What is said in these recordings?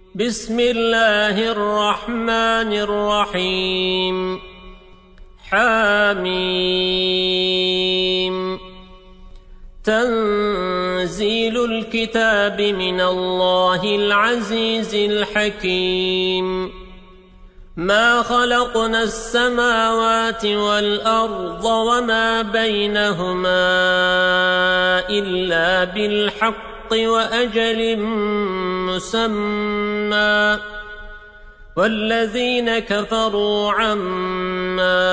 بسم الله الرحمن الرحيم حميم تنزيل الكتاب من الله العزيز الحكيم ما خلقنا السماوات والأرض وما بينهما إلا بالحق وأجل مسمى والذين كفروا عما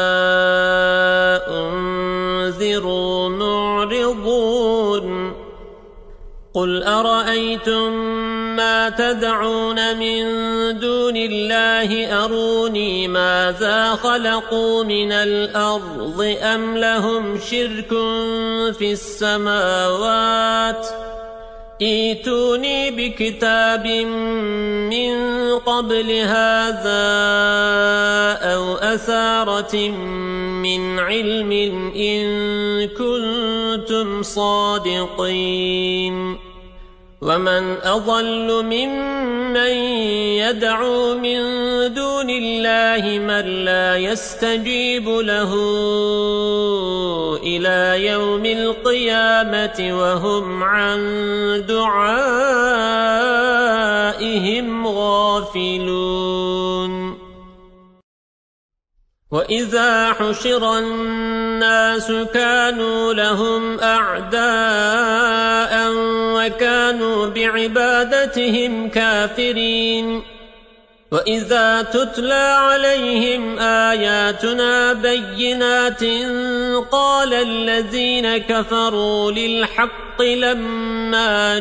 أنذروا معرضون قل أرأيتم ما تدعون من دون الله أروني ماذا خلقوا من الأرض أم لهم شرك في السماوات ائتوني بكتاب من قبل هذا أو أثارة من علم إن كنتم صادقين ومن أضل ممن يدعو من دون الله من لا يستجيب له إلى يوم القيامة وهم عن دعائهم غافلون وإذا حشر الناس كانوا لهم أعداء وكانوا بعبادتهم كافرين وإذا تتلى عليهم آياتنا بينات قال الذين كفروا للحق لما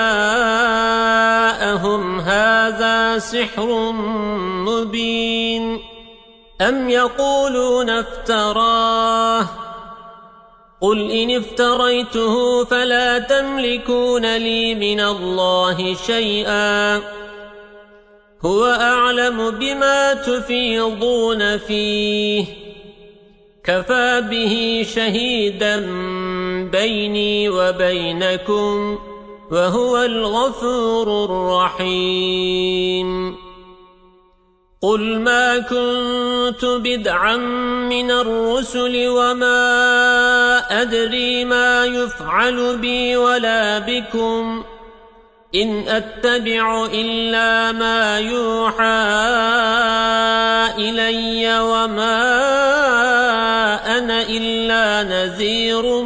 جاءهم هذا سحر مبين أم يقولون افتراه قل إن افتريته فلا تملكون لي من الله شيئا هو أعلم بما تفيضون فيه كفى به شهيدا بيني وبينكم وهو الغفور الرحيم قل ما كنت بدعا من الرسل وما أدري ما يفعل بي ولا بكم إن أتبع إلا ما يوحى إلي وما أنا إلا نذير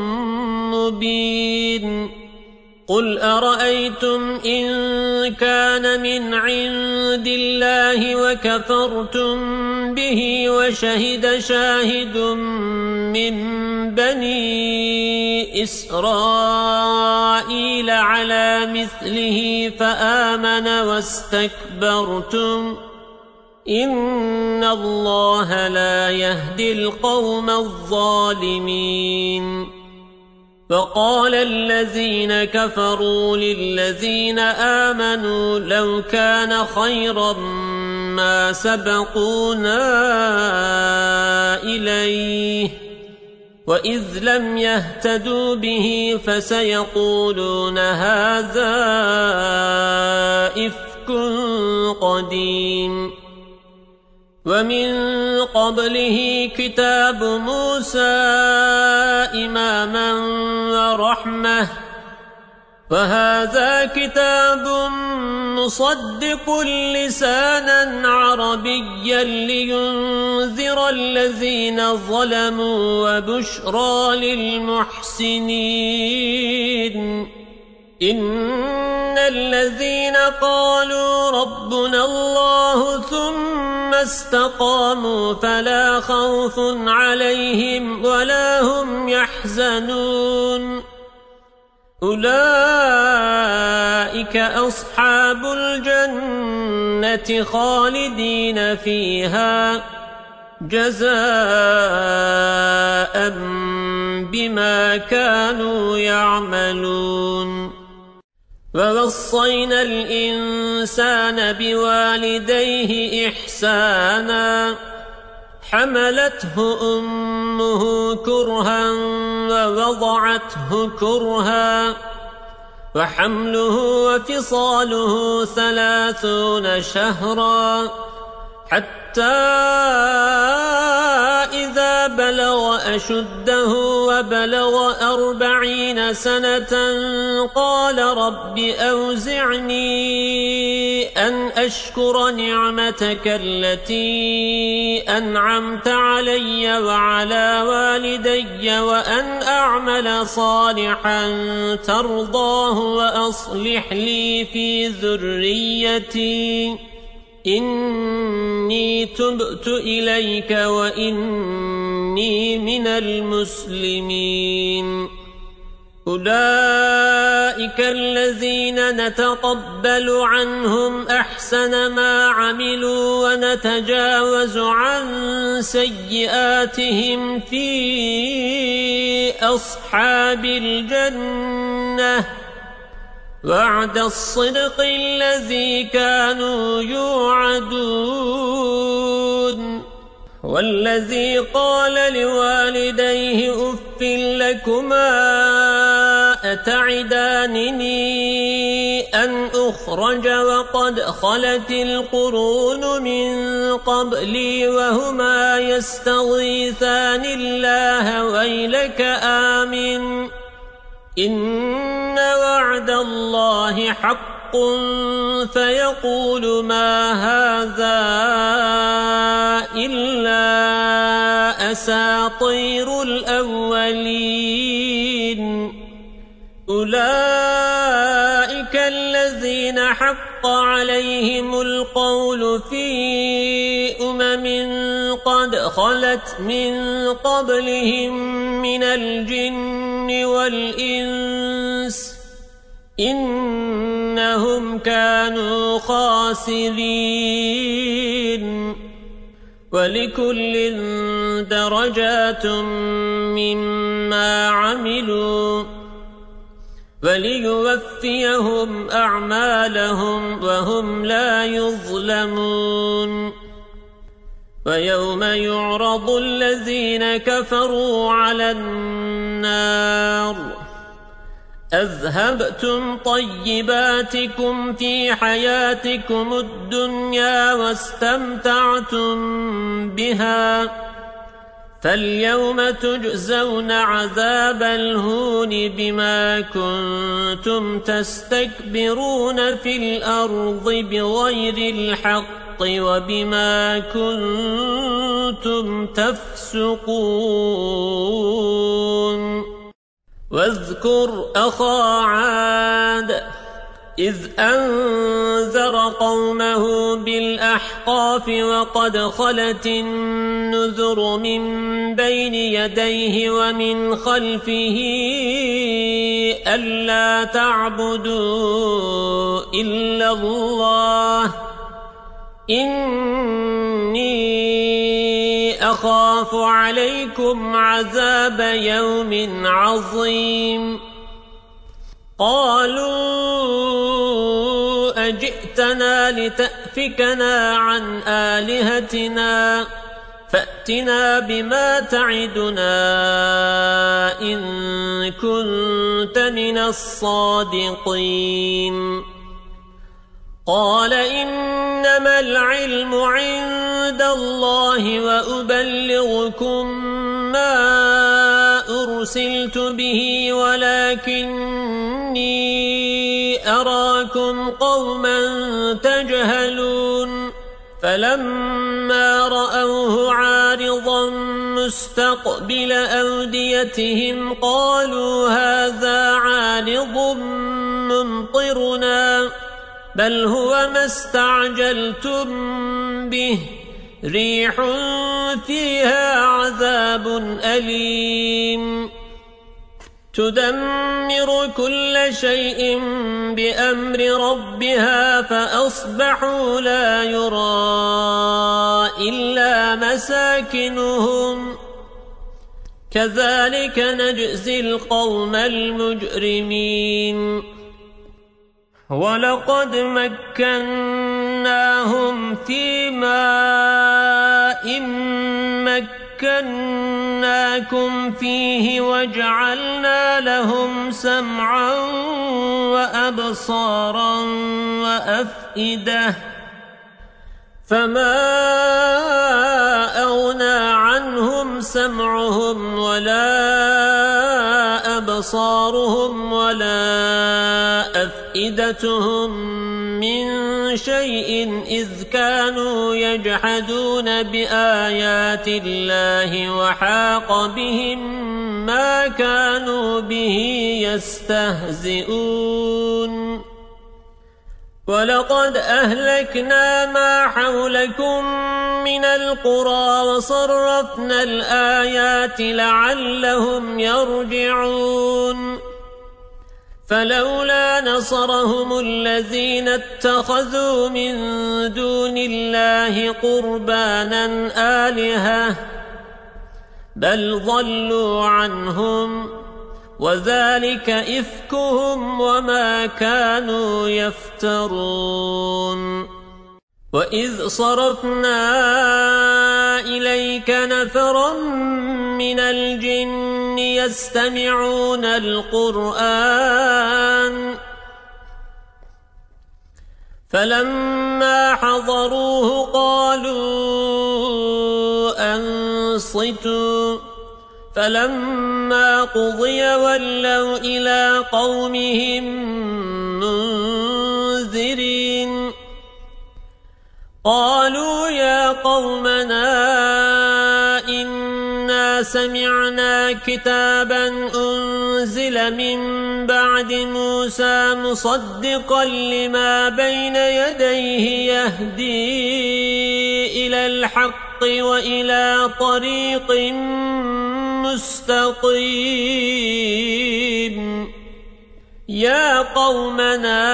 مبين قل أرأيتم إن كان من عند الله وكفرتم به وشهد شاهد من بني إسرائيل على مثله فآمن واستكبرتم إن الله لا يهدي القوم الظالمين فقال الذين كفروا للذين آمنوا لو كان خيرا ما سبقونا إليه وإذ لم يهتدوا به فسيقولون هذا إفك قديم ومن قبله كتاب موسى إماما ورحمة وهذا كتاب مصدق لسانا عربيا لينذر الذين ظلموا وبشرى للمحسنين إن الذين قالوا ربنا الله ثم استقاموا فلا خوف عليهم ولا هم يحزنون أولئك أصحاب الجنة خالدين فيها جزاء بما كانوا يعملون ووصينا الإنسان بوالديه إحسانا حملته أمه كرها ووضعته كرها وحمله وفصاله 30 شهرا حتى إذا بلغ أشده وبلغ 40 سنة قال رب أوزعني أن أشكر نعمتك التي أنعمت علي وعلى والدي وأن أعمل صالحا ترضاه وأصلح لي في ذريتي إني تبت إليك وإني من المسلمين أولئك الذين نتقبل عنهم أحسن ما عملوا ونتجاوز عن سيئاتهم في أصحاب الجنة وعد الصدق الذي كانوا يوعدون والذي قال لوالديه أف لكما أتعدانني أن أخرج وقد خلت القرون من قبلي وهما يستغيثان الله ويلك آمن إن وعد الله حق فيقول ما هذا إلا أساطير الأولين أولئك الذين حق عليهم القول في قد خلت من قبلهم من الجن والإنس إنهم كانوا خاسرين ولكل درجات مما عملوا وليوفيهم أعمالهم وهم لا يظلمون ويوم يعرض الذين كفروا على النار أذهبتم طيباتكم في حياتكم الدنيا واستمتعتم بها فاليوم تجزون عذاب الهون بما كنتم تستكبرون في الأرض بغير الحق وبما كنتم تفسقون واذكر أخا عاد إذ أنذر قومه بالأحقاف وقد خلت النذر من بين يديه ومن خلفه ألا تعبدوا إلا الله إني أخاف عليكم عذاب يوم عظيم قالوا أجئتنا لتأفكنا عن آلهتنا فأتنا بما تعدنا إن كنت من الصادقين قال إنما العلم عند الله وأبلغكم ما أرسلت به ولكني أراكم قوما تجهلون فلما رأوه عارضا مستقبل أوديتهم قالوا هذا عارض ممطرنا بل هو ما استعجلتم به ريح فيها عذاب أليم تدمر كل شيء بأمر ربها فأصبحوا لا يرى إلا مساكنهم كذلك نجزي القوم المجرمين ولقد مكناهم في ماء مكناكم لنفتننكم فيه وجعلنا لهم سمعا وأبصارا وأفئدة فما أغنى عنهم سمعهم ولا أبصارهم ولا أفئدتهم من شيء إذ كانوا يجحدون بآيات الله وحاق بهم ما كانوا به يستهزئون ولقد أهلكنا ما حولكم من القرى وصرفنا الآيات لعلهم يرجعون فلولا نصرهم الذين اتخذوا من دون الله قربانا آلهة بل ضلوا عنهم وذلك إفكهم وما كانوا يفترون وإذ صرفنا إليك نفرا من الجن يستمعون القرآن فلما حضروه قالوا أنصتوا فلما قضي ولوا إلى قومهم منذرين قالوا يا قومنا إنا سمعنا كتابا أنزل من بعد موسى مصدقا لما بين يديه يهدي إلى الحق وإلى طريق مستقيم يا قومنا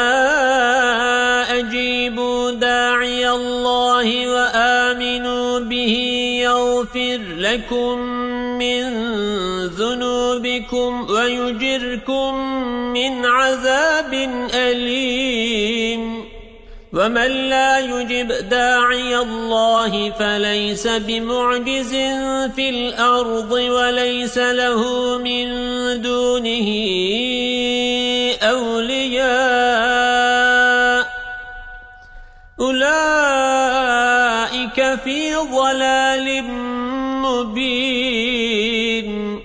أجيبوا داعي الله وآمنوا به يغفر لكم من ذنوبكم ويجركم من عذاب أليم ومن لا يجب داعي الله فليس بمعجز في الأرض وليس له من دونه أولياء أولئك في ضلال مبين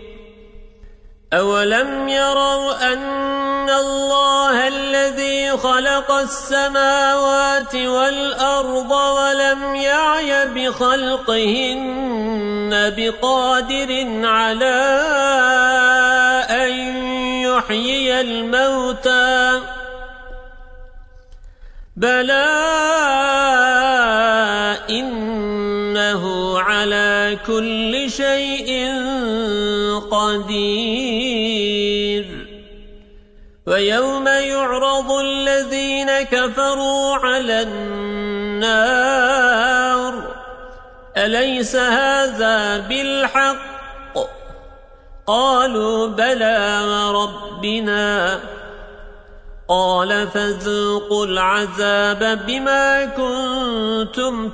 أولم يروا أن الله الذي خلق السماوات والأرض ولم يعي بخلقهن بقادر على أن يحيي الموتى بلى إنه على كل شيء قدير ويوم يعرض الذين كفروا على النار أليس هذا بالحق قالوا بلى وربنا قال فذوقوا العذاب بما كنتم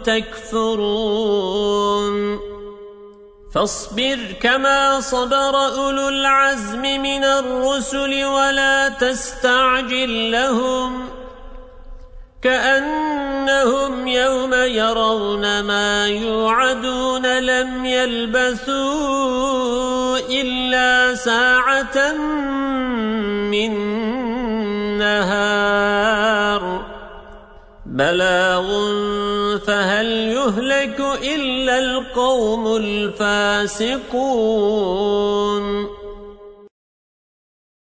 تكفرون فاصبر كما صبر أولو العزم من الرسل ولا تستعجل لهم كأنهم يوم يرون ما يوعدون لم يلبثوا إلا ساعة من نهار بلاغ فهل يهلك إلا القوم الفاسقون